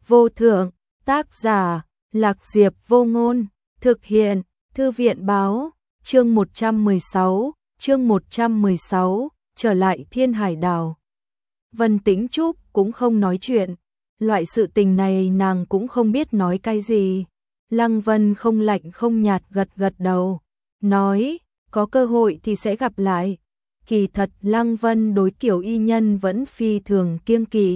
vô thượng, tác giả, Lạc Diệp Vô Ngôn, thực hiện, Thư viện báo, chương 116, trở lại Thiên Hải Đảo. Vân Tĩnh Trúc cũng không nói chuyện, loại sự tình này nàng cũng không biết nói cái gì. Lăng Vân không lạnh không nhạt gật gật đầu, nói, có cơ hội thì sẽ gặp lại. Kỳ thật Lăng Vân đối Kiều Y Nhân vẫn phi thường kiêng kỵ.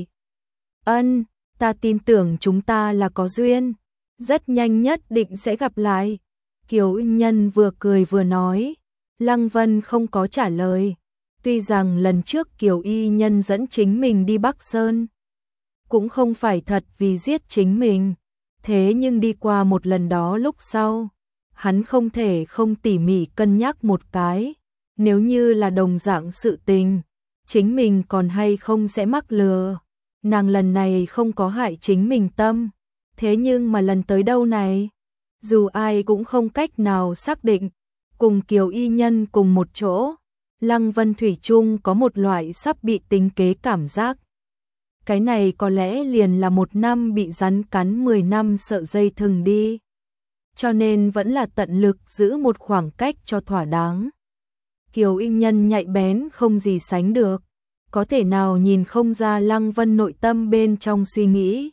Ân, ta tin tưởng chúng ta là có duyên, rất nhanh nhất định sẽ gặp lại. Kiều Y Nhân vừa cười vừa nói. Lăng Vân không có trả lời. Tuy rằng lần trước Kiều Y Nhân dẫn chính mình đi Bắc Sơn, cũng không phải thật vì giết chính mình. Thế nhưng đi qua một lần đó lúc sau, hắn không thể không tỉ mỉ cân nhắc một cái. Nếu như là đồng dạng sự tình, chính mình còn hay không sẽ mắc lừa. Nàng lần này không có hại chính mình tâm. Thế nhưng mà lần tới đâu này, dù ai cũng không cách nào xác định. Cùng Kiều Y Nhân cùng một chỗ, Lăng Vân thủy chung có một loại sắp bị tính kế cảm giác. Cái này có lẽ liền là 1 năm bị rắn cắn 10 năm sợ dây thừng đi. Cho nên vẫn là tận lực giữ một khoảng cách cho thỏa đáng. Kiều Y Nhân nhạy bén không gì sánh được, có thể nào nhìn không ra Lăng Vân nội tâm bên trong suy nghĩ.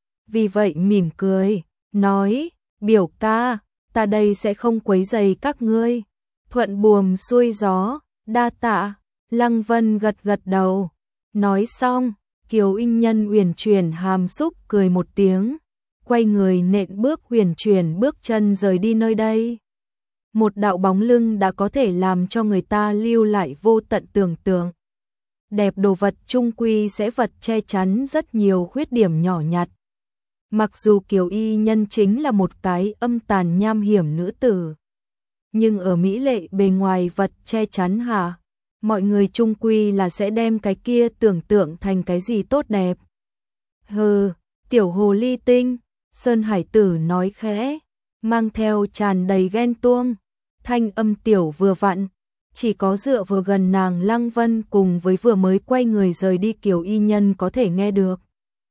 Vì vậy mỉm cười, nói, biểu ca, ta đây sẽ không quấy rầy các ngươi. Thuận buồm xuôi gió, đa tạ. Lăng Vân gật gật đầu. Nói xong, Kiều Y Nhân uyển chuyển hàm xúc cười một tiếng, quay người nện bước uyển chuyển bước chân rời đi nơi đây. Một đạo bóng lưng đã có thể làm cho người ta lưu lại vô tận tưởng tượng. Đẹp đồ vật chung quy sẽ vật che chắn rất nhiều khuyết điểm nhỏ nhặt. Mặc dù Kiều Y Nhân chính là một cái âm tàn nham hiểm nữ tử, nhưng ở mỹ lệ bề ngoài vật che chắn hạ, mọi người chung quy là sẽ đem cái kia tưởng tượng thành cái gì tốt đẹp. Hừ, tiểu hồ ly tinh, Sơn Hải Tử nói khẽ, mang theo tràn đầy ghen tuông, thanh âm tiểu vừa vặn, chỉ có dựa vào gần nàng Lăng Vân cùng với vừa mới quay người rời đi Kiều Y Nhân có thể nghe được.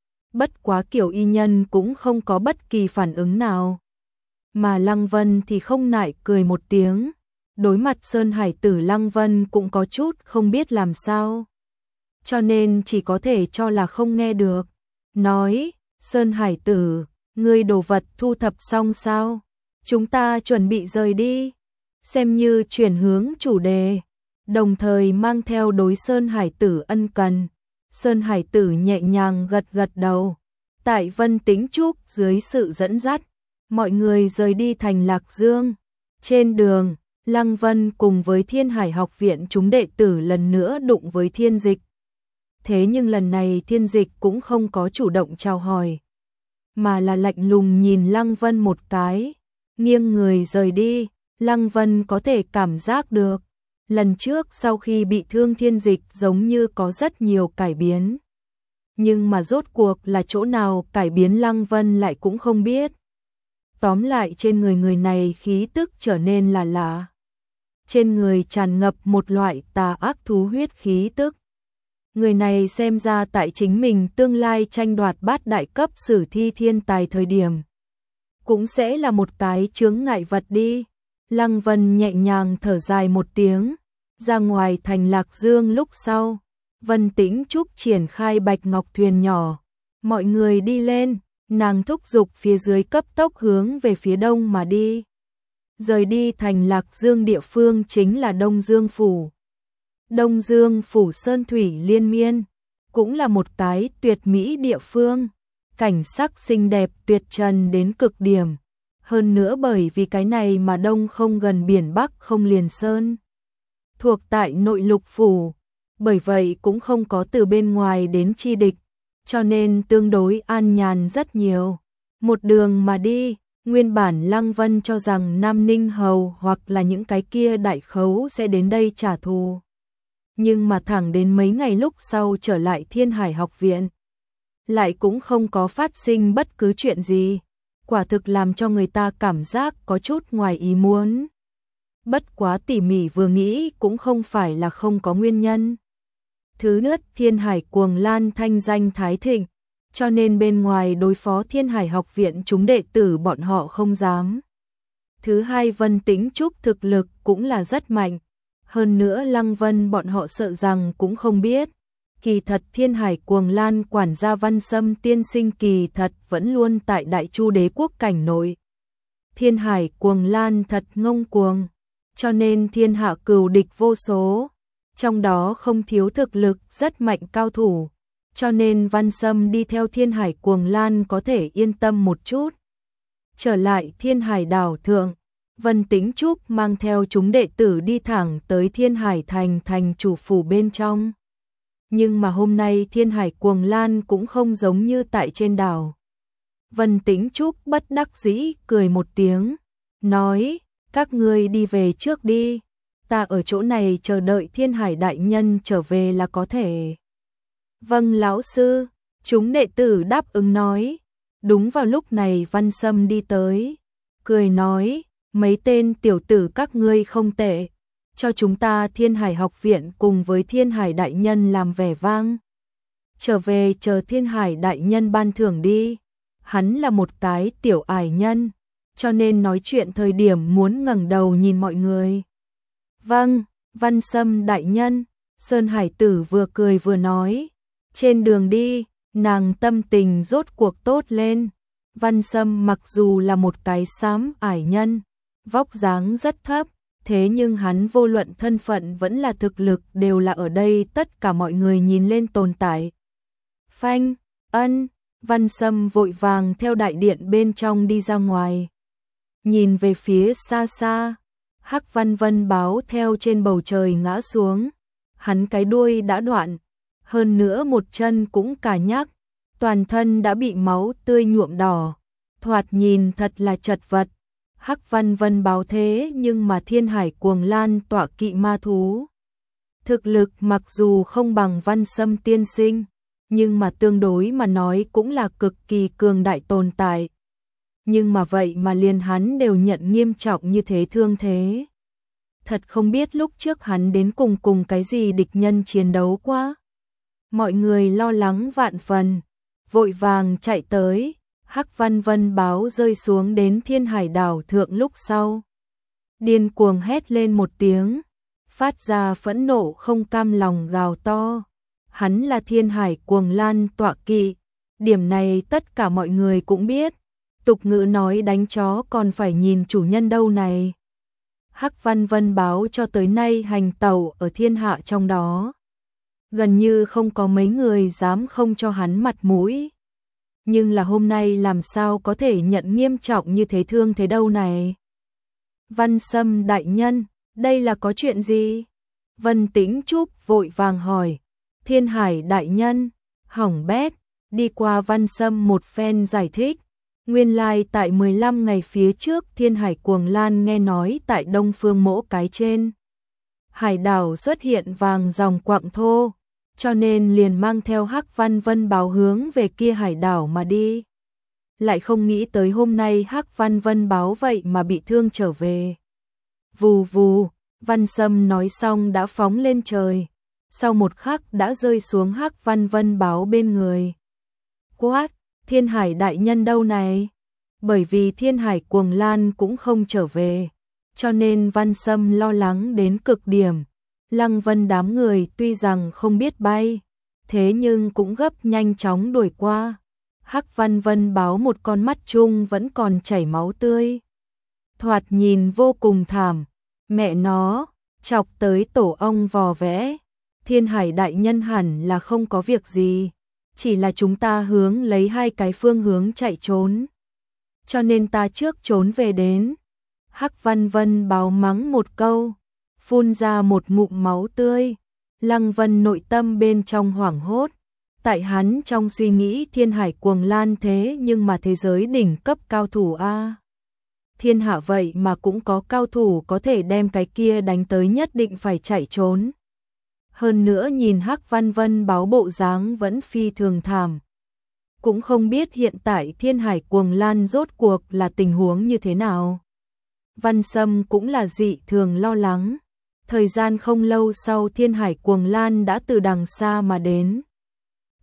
Bất quá Kiều Y Nhân cũng không có bất kỳ phản ứng nào. Mà Lăng Vân thì không nại cười một tiếng. Đối mặt Sơn Hải Tử Lăng Vân cũng có chút không biết làm sao. Cho nên chỉ có thể cho là không nghe được. Nói, Sơn Hải Tử, ngươi đồ vật thu thập xong sao? Chúng ta chuẩn bị rời đi. Xem như chuyển hướng chủ đề. Đồng thời mang theo đối Sơn Hải Tử ân cần. Sơn Hải Tử nhẹ nhàng gật gật đầu. Tại Vân Tĩnh Trúc dưới sự dẫn dắt, mọi người rời đi thành Lạc Dương. Trên đường, Lăng Vân cùng với Thiên Hải học viện chúng đệ tử lần nữa đụng với Thiên Dịch. Thế nhưng lần này Thiên Dịch cũng không có chủ động chào hỏi, mà là lạnh lùng nhìn Lăng Vân một cái, nghiêng người rời đi. Lăng Vân có thể cảm giác được, lần trước sau khi bị thương Thiên Dịch giống như có rất nhiều cải biến. Nhưng mà rốt cuộc là chỗ nào cải biến Lăng Vân lại cũng không biết. Tóm lại trên người này khí tức trở nên là lạ. Trên người tràn ngập một loại tà ác thú huyết khí tức. Người này xem ra tại chính mình tương lai tranh đoạt bát đại cấp sử thi thiên tài thời điểm, cũng sẽ là một cái chướng ngại vật đi. Lăng Vân nhẹ nhàng thở dài một tiếng, ra ngoài thành Lạc Dương lúc sau, Vân Tĩnh Trúc triển khai bạch ngọc thuyền nhỏ. Mọi người đi lên, nàng thúc giục phía dưới cấp tốc hướng về phía đông mà đi. Rời đi thành Lạc Dương địa phương chính là Đông Dương Phủ. Đông Dương Phủ sơn thủy liên miên, cũng là một cái tuyệt mỹ địa phương. Cảnh sắc xinh đẹp tuyệt trần đến cực điểm. Hơn nữa bởi vì cái này mà đông không gần biển, bắc không liền sơn. Thuộc tại nội lục phủ, bởi vậy cũng không có từ bên ngoài đến chi địch, cho nên tương đối an nhàn rất nhiều. Một đường mà đi, nguyên bản Lăng Vân cho rằng Nam Ninh Hầu hoặc là những cái kia đại khấu sẽ đến đây trả thù. Nhưng mà thẳng đến mấy ngày lúc sau trở lại Thiên Hải học viện, lại cũng không có phát sinh bất cứ chuyện gì. Quả thực làm cho người ta cảm giác có chút ngoài ý muốn. Bất quá tỉ mỉ vừa nghĩ cũng không phải là không có nguyên nhân. Thứ nhất, Thiên Hải Cuồng Lan thanh danh thái thịnh, cho nên bên ngoài đối phó Thiên Hải học viện chúng đệ tử bọn họ không dám. Thứ hai, Vân Tĩnh Trúc thực lực cũng là rất mạnh, hơn nữa Lăng Vân bọn họ sợ rằng cũng không biết. Kỳ thật Thiên Hải Cuồng Lan quản gia Văn Sâm tiên sinh kỳ thật vẫn luôn tại Đại Chu Đế quốc cảnh nội. Thiên Hải Cuồng Lan thật ngông cuồng, cho nên thiên hạ cừu địch vô số, trong đó không thiếu thực lực rất mạnh cao thủ, cho nên Văn Sâm đi theo Thiên Hải Cuồng Lan có thể yên tâm một chút. Trở lại Thiên Hải đảo thượng, Vân Tĩnh Trúc mang theo chúng đệ tử đi thẳng tới Thiên Hải thành chủ phủ bên trong. Nhưng mà hôm nay Thiên Hải Cuồng Lan cũng không giống như tại trên đảo. Vân Tĩnh Trúc bất đắc dĩ cười một tiếng, nói, các ngươi đi về trước đi, ta ở chỗ này chờ đợi Thiên Hải đại nhân trở về là có thể. Vâng lão sư, chúng đệ tử đáp ứng nói. Đúng vào lúc này Văn Sâm đi tới, cười nói, mấy tên tiểu tử các ngươi không tệ, cho chúng ta Thiên Hải học viện cùng với Thiên Hải đại nhân làm vẻ vang. Trở về chờ Thiên Hải đại nhân ban thưởng đi. Hắn là một cái tiểu ải nhân, cho nên nói chuyện thời điểm muốn ngẩng đầu nhìn mọi người. Vâng, Văn Sâm đại nhân, Sơn Hải tử vừa cười vừa nói. Trên đường đi, nàng tâm tình rốt cuộc tốt lên. Văn Sâm mặc dù là một cái xám ải nhân, vóc dáng rất thấp, thế nhưng hắn vô luận thân phận vẫn là thực lực đều là ở đây tất cả mọi người nhìn lên tồn tại. Phanh, ân, Văn Sâm vội vàng theo đại điện bên trong đi ra ngoài. Nhìn về phía xa xa, Hắc Văn Vân báo theo trên bầu trời ngã xuống. Hắn cái đuôi đã đoạn, hơn nữa một chân cũng cà nhắc, toàn thân đã bị máu tươi nhuộm đỏ, thoạt nhìn thật là chật vật. Hắc Văn Vân báo thế nhưng mà Thiên Hải Cuồng Lan tọa kỵ ma thú. Thực lực mặc dù không bằng Văn Sâm tiên sinh, nhưng mà tương đối mà nói cũng là cực kỳ cường đại tồn tại. Nhưng mà vậy mà liền hắn đều nhận nghiêm trọng như thế thương thế. Thật không biết lúc trước hắn đến cùng cái gì địch nhân chiến đấu quá. Mọi người lo lắng vạn phần, vội vàng chạy tới. Hắc Văn Vân báo rơi xuống đến Thiên Hải đảo thượng lúc sau. Điên cuồng hét lên một tiếng, phát ra phẫn nộ không cam lòng gào to. Hắn là Thiên Hải Cuồng Lan tọa kỵ, điểm này tất cả mọi người cũng biết. Tục ngữ nói đánh chó còn phải nhìn chủ nhân đâu này. Hắc Văn Vân báo cho tới nay hành tẩu ở thiên hạ trong đó, gần như không có mấy người dám không cho hắn mặt mũi. Nhưng là hôm nay làm sao có thể nhận nghiêm trọng như thế thương thế đâu này. Văn Sâm đại nhân, đây là có chuyện gì? Vân Tĩnh Trúc vội vàng hỏi. Thiên Hải đại nhân, hỏng bét, đi qua Văn Sâm một phen giải thích. Nguyên lai tại 15 ngày phía trước Thiên Hải Cuồng Lan nghe nói tại Đông Phương Mỗ cái trên hải đảo xuất hiện vàng dòng quặng thô, cho nên liền mang theo Hắc Văn Vân báo hướng về kia hải đảo mà đi. Lại không nghĩ tới hôm nay Hắc Văn Vân báo vậy mà bị thương trở về. Vù vù, Văn Sâm nói xong đã phóng lên trời, sau một khắc đã rơi xuống Hắc Văn Vân báo bên người. Quát, Thiên Hải đại nhân đâu này? Bởi vì Thiên Hải Cuồng Lan cũng không trở về, cho nên Văn Sâm lo lắng đến cực điểm. Lăng Vân đám người tuy rằng không biết bay, thế nhưng cũng gấp nhanh chóng đuổi qua. Hắc Văn Vân báo một con mắt chung vẫn còn chảy máu tươi, thoạt nhìn vô cùng thảm. Mẹ nó, chọc tới tổ ong vò vẽ. Thiên Hải đại nhân hẳn là không có việc gì, chỉ là chúng ta hướng lấy hai cái phương hướng chạy trốn, cho nên ta trước trốn về đến. Hắc Văn Vân báo mắng một câu, phun ra một ngụm máu tươi. Lăng Vân nội tâm bên trong hoảng hốt, tại hắn trong suy nghĩ Thiên Hải Cuồng Lan thế nhưng mà thế giới đỉnh cấp cao thủ a. Thiên hạ vậy mà cũng có cao thủ có thể đem cái kia đánh tới nhất định phải chạy trốn. Hơn nữa nhìn Hắc Văn Vân báo bộ dáng vẫn phi thường thảm. Cũng không biết hiện tại Thiên Hải Cuồng Lan rốt cuộc là tình huống như thế nào. Văn Sâm cũng là dị thường lo lắng. Thời gian không lâu sau Thiên Hải Cuồng Lan đã từ đằng xa mà đến.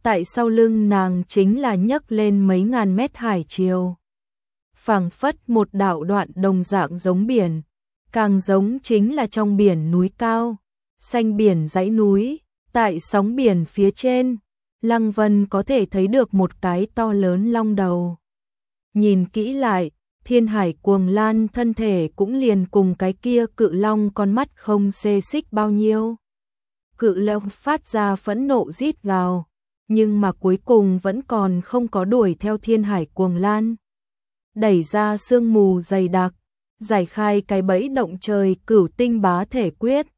tại sau lưng nàng chính là nhấc lên mấy ngàn mét hải triều. Phảng phất một đạo đoạn đồng dạng giống biển, càng giống chính là trong biển núi cao, xanh biển dãy núi, tại sóng biển phía trên, Lăng Vân có thể thấy được một cái to lớn long đầu. Nhìn kỹ lại, Thiên Hải Cuồng Lan thân thể cũng liền cùng cái kia cự long con mắt không xê xích bao nhiêu. Cự long phát ra phẫn nộ rít gào, nhưng mà cuối cùng vẫn còn không có đuổi theo Thiên Hải Cuồng Lan. Đẩy ra sương mù dày đặc, giải khai cái bẫy động trời Cửu Tinh Bá Thể Quyết,